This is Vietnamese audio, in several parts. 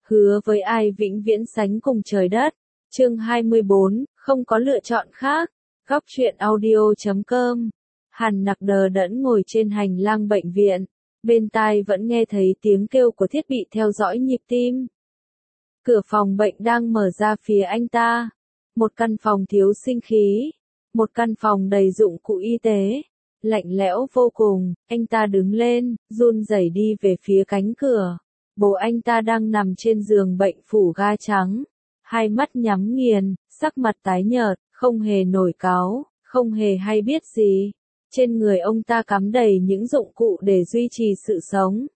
hứa với ai vĩnh viễn sánh cùng trời đất. Chương 24, không có lựa chọn khác. Góc truyện audio.com. Hàn Nặc đờ đẫn ngồi trên hành lang bệnh viện, bên tai vẫn nghe thấy tiếng kêu của thiết bị theo dõi nhịp tim. Cửa phòng bệnh đang mở ra phía anh ta. Một căn phòng thiếu sinh khí, một căn phòng đầy dụng cụ y tế, lạnh lẽo vô cùng. Anh ta đứng lên, run rẩy đi về phía cánh cửa. Bố anh ta đang nằm trên giường bệnh phủ ga trắng, hai mắt nhắm nghiền, sắc mặt tái nhợt, không hề nổi cáu, không hề hay biết gì. Trên người ông ta cắm đầy những dụng cụ để duy trì sự sống.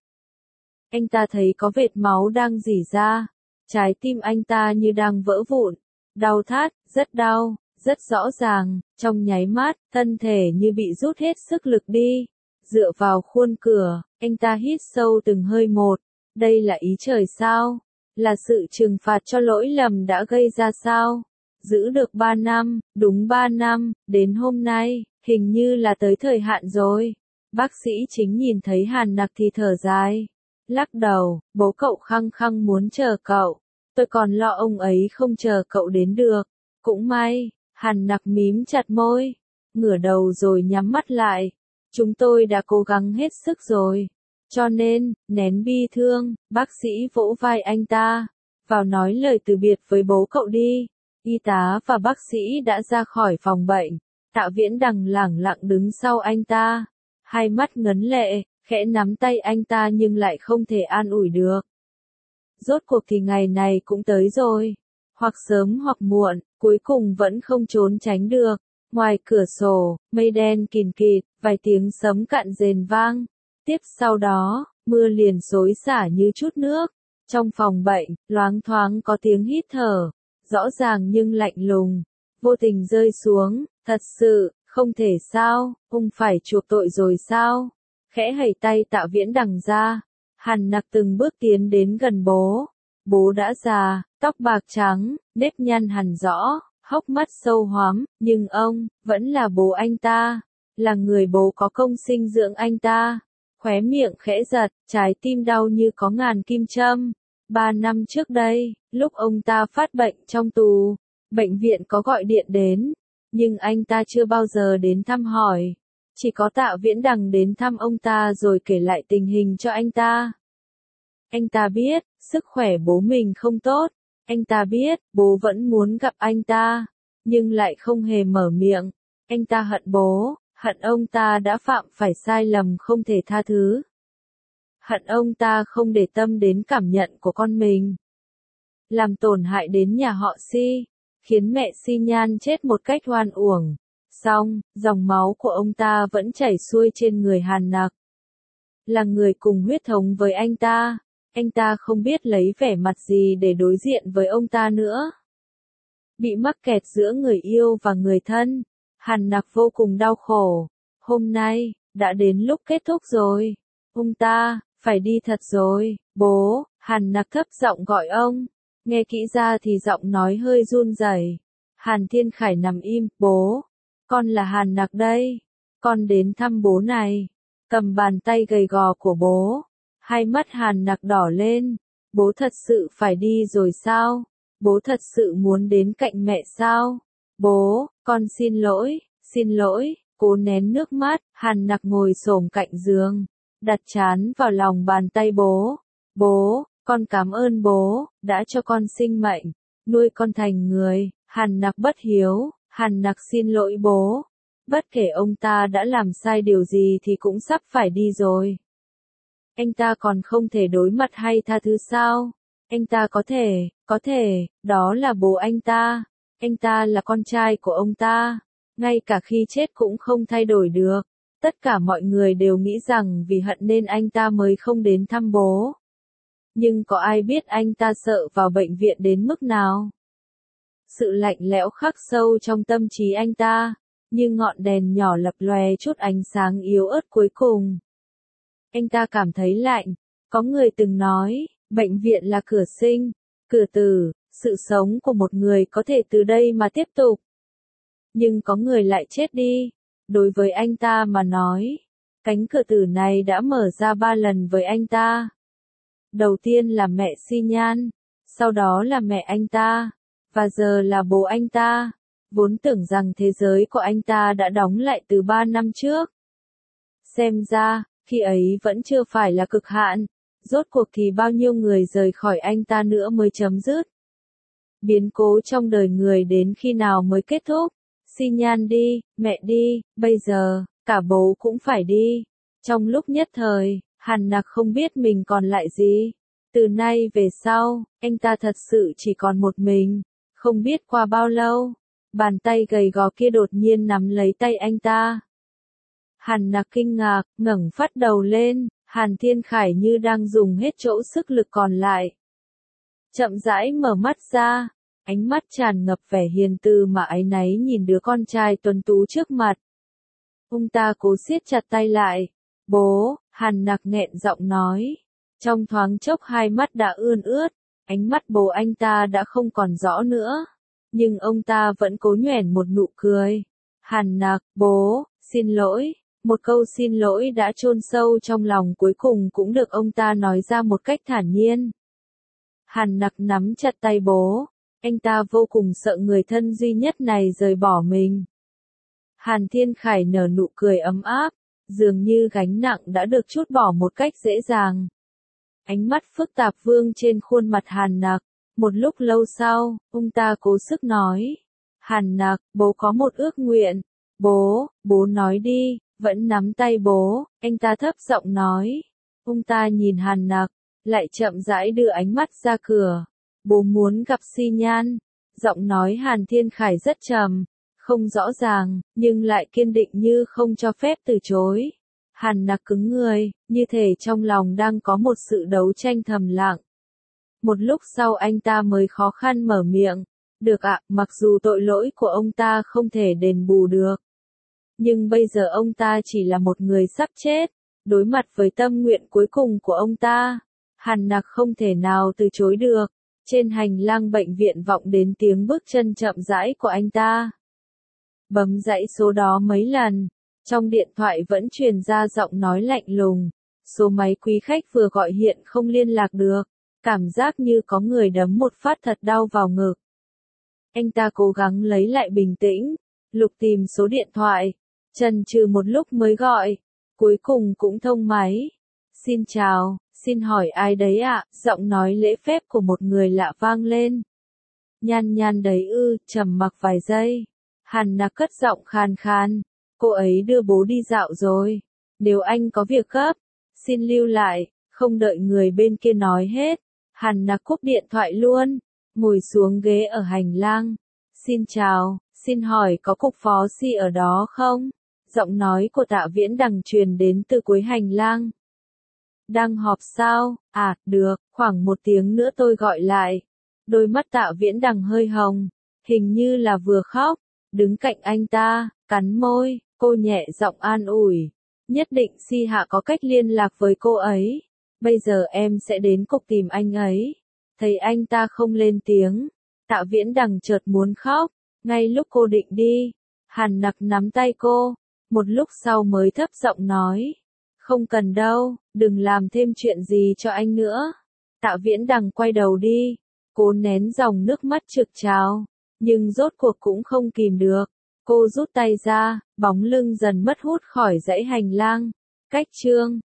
Anh ta thấy có vệt máu đang rỉ ra, trái tim anh ta như đang vỡ vụn, đau thắt, rất đau, rất rõ ràng, trong nháy mắt, thân thể như bị rút hết sức lực đi. Dựa vào khuôn cửa, anh ta hít sâu từng hơi một. Đây là ý trời sao? Là sự trừng phạt cho lỗi lầm đã gây ra sao? Giữ được 3 năm, đúng 3 năm, đến hôm nay, hình như là tới thời hạn rồi. Bác sĩ chính nhìn thấy Hàn Nặc thì thở dài, lắc đầu, bố cậu khăng khăng muốn chờ cậu. Tôi còn lo ông ấy không chờ cậu đến được. Cũng may, Hàn Nặc mím chặt môi, ngửa đầu rồi nhắm mắt lại. Chúng tôi đã cố gắng hết sức rồi. Cho nên, nén bi thương, bác sĩ vỗ vai anh ta, vào nói lời từ biệt với bố cậu đi. Y tá và bác sĩ đã ra khỏi phòng bệnh. Tạ Viễn Đằng lẳng lặng đứng sau anh ta, hai mắt ngấn lệ, khẽ nắm tay anh ta nhưng lại không thể an ủi được. Rốt cuộc thì ngày này cũng tới rồi. Hoặc sớm hoặc muộn, cuối cùng vẫn không trốn tránh được. Ngoài cửa sổ, mây đen kìn kịt, vài tiếng sấm cạn rền vang. Tiếp sau đó, mưa liền xối xả như chút nước. Trong phòng bệnh, loáng thoáng có tiếng hít thở, rõ ràng nhưng lạnh lùng, vô tình rơi xuống. Thật sự, không thể sao, ông phải chuộc tội rồi sao? Khẽ hẩy tay Tạ Viễn Đằng ra, Hàn Nặc từng bước tiến đến gần bố. Bố đã già, tóc bạc trắng, nếp nhăn hằn rõ, hốc mắt sâu hoắm, nhưng ông vẫn là bố anh ta, là người bố có công sinh dưỡng anh ta. Khóe miệng khẽ giật, trái tim đau như có ngàn kim châm. 3 năm trước đây, lúc ông ta phát bệnh trong tù, bệnh viện có gọi điện đến, nhưng anh ta chưa bao giờ đến thăm hỏi. Chỉ có Tạ Viễn Đằng đến thăm ông ta rồi kể lại tình hình cho anh ta. Anh ta biết, sức khỏe bố mình không tốt. Anh ta biết, bố vẫn muốn gặp anh ta, nhưng lại không hề mở miệng. Anh ta hận bố, hận ông ta đã phạm phải sai lầm không thể tha thứ. Hận ông ta không để tâm đến cảm nhận của con mình. Làm tổn hại đến nhà họ Si, khiến mẹ Si Nhan chết một cách oan uổng. Song, dòng máu của ông ta vẫn chảy xuôi trên người Hàn Nặc. Là người cùng huyết thống với anh ta không biết lấy vẻ mặt gì để đối diện với ông ta nữa. Bị mắc kẹt giữa người yêu và người thân, Hàn Nặc vô cùng đau khổ. Hôm nay, đã đến lúc kết thúc rồi. Ông ta, phải đi thật rồi, bố. Hàn Nặc thấp giọng gọi ông. Nghe kỹ ra thì giọng nói hơi run rẩy. Hàn Thiên Khải nằm im, bố. Con là Hàn Nặc đây. Con đến thăm bố này. Cầm bàn tay gầy gò của bố. Hai mắt Hàn Nặc đỏ lên. Bố thật sự phải đi rồi sao? Bố thật sự muốn đến cạnh mẹ sao? Bố, con xin lỗi, cố nén nước mắt. Hàn Nặc ngồi xổm cạnh giường, đặt trán vào lòng bàn tay bố. Bố, con cảm ơn bố, đã cho con sinh mệnh, nuôi con thành người. Hàn Nặc bất hiếu, Hàn Nặc xin lỗi bố. Bất kể ông ta đã làm sai điều gì thì cũng sắp phải đi rồi. Anh ta còn không thể đối mặt hay tha thứ sao? Anh ta có thể, đó là bố anh ta là con trai của ông ta, ngay cả khi chết cũng không thay đổi được. Tất cả mọi người đều nghĩ rằng vì hận nên anh ta mới không đến thăm bố. Nhưng có ai biết anh ta sợ vào bệnh viện đến mức nào? Sự lạnh lẽo khắc sâu trong tâm trí anh ta, như ngọn đèn nhỏ lập lòe chút ánh sáng yếu ớt cuối cùng. Anh ta cảm thấy lạnh. Có người từng nói, bệnh viện là cửa sinh, cửa tử, sự sống của một người có thể từ đây mà tiếp tục. Nhưng có người lại chết đi. Đối với anh ta mà nói, cánh cửa tử này đã mở ra 3 lần với anh ta. Đầu tiên là mẹ Si Nhan, sau đó là mẹ anh ta, và giờ là bố anh ta. Vốn tưởng rằng thế giới của anh ta đã đóng lại từ 3 năm trước. Xem ra, khi ấy vẫn chưa phải là cực hạn, rốt cuộc thì bao nhiêu người rời khỏi anh ta nữa mới chấm dứt. Biến cố trong đời người đến khi nào mới kết thúc? Xi Nhan đi, mẹ đi, bây giờ, cả bố cũng phải đi. Trong lúc nhất thời, Hàn Nặc không biết mình còn lại gì. Từ nay về sau, anh ta thật sự chỉ còn một mình. Không biết qua bao lâu, bàn tay gầy gò kia đột nhiên nắm lấy tay anh ta. Hàn Nặc kinh ngạc, ngẩng phát đầu lên, Hàn Thiên Khải như đang dùng hết chỗ sức lực còn lại. Chậm rãi mở mắt ra, ánh mắt tràn ngập vẻ hiền từ mà áy náy nhìn đứa con trai tuấn tú trước mặt. Ông ta cố siết chặt tay lại. Bố, Hàn Nặc nghẹn giọng nói. Trong thoáng chốc hai mắt đã ươn ướt, ánh mắt bố anh ta đã không còn rõ nữa. Nhưng ông ta vẫn cố nhoẻn một nụ cười. Hàn Nặc, bố, xin lỗi. Một câu xin lỗi đã chôn sâu trong lòng cuối cùng cũng được ông ta nói ra một cách thản nhiên. Hàn Nặc nắm chặt tay bố. Anh ta vô cùng sợ người thân duy nhất này rời bỏ mình. Hàn Thiên Khải nở nụ cười ấm áp, dường như gánh nặng đã được trút bỏ một cách dễ dàng. Ánh mắt phức tạp vương trên khuôn mặt Hàn Nặc. Một lúc lâu sau, ông ta cố sức nói. Hàn Nặc, bố có một ước nguyện. Bố nói đi, vẫn nắm tay bố, anh ta thấp giọng nói. Ông ta nhìn Hàn Nặc, lại chậm rãi đưa ánh mắt ra cửa. Bố muốn gặp Xi Nhan. Giọng nói Hàn Thiên Khải rất trầm, không rõ ràng, nhưng lại kiên định như không cho phép từ chối. Hàn Nặc cứng người, như thể trong lòng đang có một sự đấu tranh thầm lặng. Một lúc sau anh ta mới khó khăn mở miệng. Được ạ, mặc dù tội lỗi của ông ta không thể đền bù được. Nhưng bây giờ ông ta chỉ là một người sắp chết. Đối mặt với tâm nguyện cuối cùng của ông ta, Hàn Nặc không thể nào từ chối được. Trên hành lang bệnh viện vọng đến tiếng bước chân chậm rãi của anh ta. Bấm dãy số đó mấy lần. Trong điện thoại vẫn truyền ra giọng nói lạnh lùng. Số máy quý khách vừa gọi hiện không liên lạc được. Cảm giác như có người đấm một phát thật đau vào ngực. Anh ta cố gắng lấy lại bình tĩnh, lục tìm số điện thoại, chần chừ một lúc mới gọi, cuối cùng cũng thông máy. Xin chào, xin hỏi ai đấy ạ? Giọng nói lễ phép của một người lạ vang lên. Nhan Nhan đấy ư? Trầm mặc vài giây. Hàn Nặc cất giọng khàn khàn. Cô ấy đưa bố đi dạo rồi. Nếu anh có việc gấp, xin lưu lại. Không đợi người bên kia nói hết, Hàn Nặc cúp điện thoại luôn, ngồi xuống ghế ở hành lang. Xin chào, xin hỏi có cục phó Si ở đó không? Giọng nói của Tạ Viễn Đằng truyền đến từ cuối hành lang. Đang họp sao? À, được, khoảng 1 tiếng nữa tôi gọi lại. Đôi mắt Tạ Viễn Đằng hơi hồng, hình như là vừa khóc, đứng cạnh anh ta, cắn môi, cô nhẹ giọng an ủi. Nhất định Si Hạ có cách liên lạc với cô ấy. Bây giờ em sẽ đến cục tìm anh ấy. Thấy anh ta không lên tiếng, Tạ Viễn Đằng chợt muốn khóc. Ngay lúc cô định đi, Hàn Nặc nắm tay cô, một lúc sau mới thấp giọng nói. Không cần đâu, đừng làm thêm chuyện gì cho anh nữa. Tạ Viễn Đằng quay đầu đi, cố nén dòng nước mắt trực trào, nhưng rốt cuộc cũng không kìm được. Cô rút tay ra, bóng lưng dần mất hút khỏi dãy hành lang. Cách chương